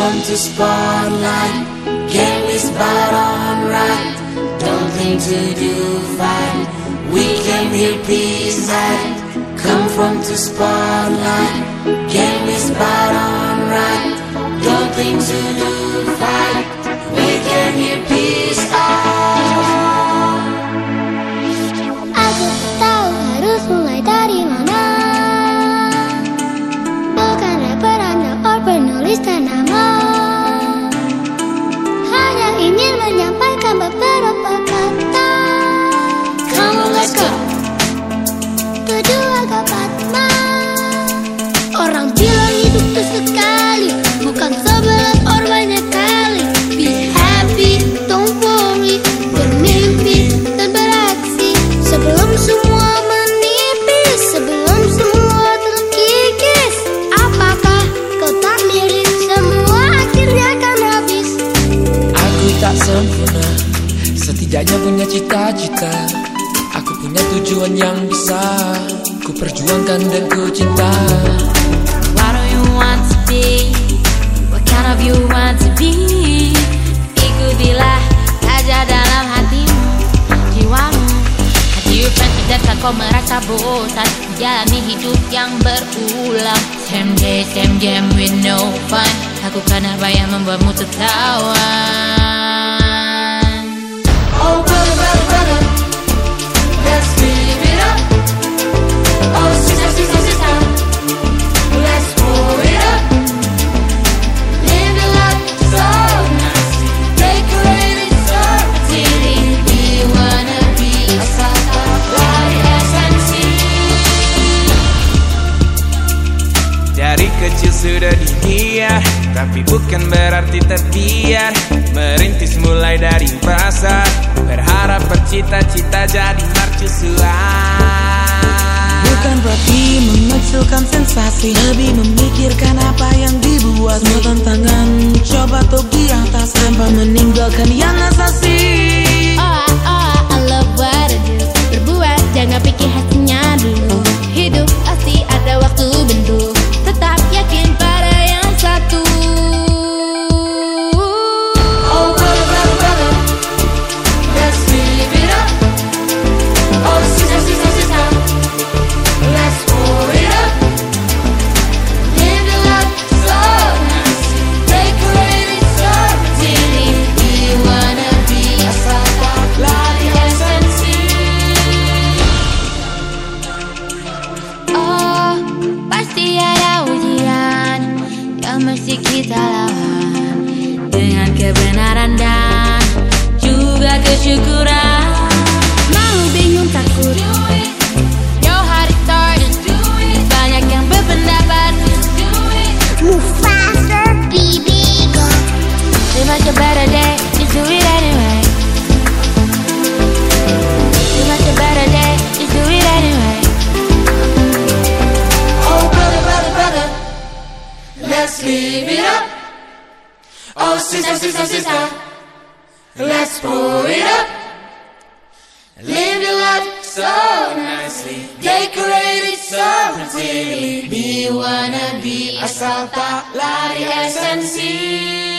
from the spotlight, game is about on right. Don't think to do fight, we came here peace night. Come from the spotlight, game is about on right. Don't think to do fight, we came here peace out. Aku tahu harus mulai dari mana. Bukan rapper atau penulis ternama, hanya ingin menyampaikan beberapa kata. Come on, let's go. Tujuh agak Fatma. Orang bilang hidup tuh sekali, bukan 11 or banyak kali. Be happy, don't worry, bermimpi dan beraksi. Sebelum semua menipis, sebelum semua terkikis. Apakah kau tak miris, semua akhirnya akan habis. Aku tak sempurna, setidaknya punya cita-cita. Aku punya tujuan yang besar, ku perjuangkan dan ku cinta. What do you want to be? What kind of you want to be? Ikutilah saja dalam hatimu, jiwamu. Hati biarkan kau merasa bosan, jalani hidup yang berulang. Same day, same game with no fun. Lakukan apa yang membuatmu tertawa. Oh brother, brother, brother, let's live it up. Oh sister, sister, sister, let's pour it up. Live the life so nice, decorate it so pretty. We wanna be a star like SNC. Dari kecil sudah dihias, tapi bukan berarti terbiar. Merintis mulai dari pasar, berharap bercita-cita jadi mercusuar. Bukan berarti mengecilkan sensasi, lebih memikirkan apa yang dibuat. Semua tantangan coba untuk di atas, tanpa meninggalkan yang asasi. I love what I do. Berbuat jangan pikir hasilnya dulu. Hidup pasti ada waktu bendu. Tetap yakin pada yang satu. Oh brother, brother, brother, let's live it up. Oh sister, sister, sister, let's pour it up. Live the life so nice, decorate it so pretty. We wanna be a star like SNC. Oh, pasti ada ujian yang mesti kita lawan dengan kebenaran dan juga kesyukuran. Malu bingung takut, Your heart is starting. Banyak yang berpendapat. move faster, baby, go. Too much a better day, just do it anyway. Too much a better day, just do it anyway. Oh brother, brother, brother, let's live it up. Oh sister, sister, sister, let's pour it up. Live your life so nicely, decorate it so pretty. We wanna be asal tak lari SNC.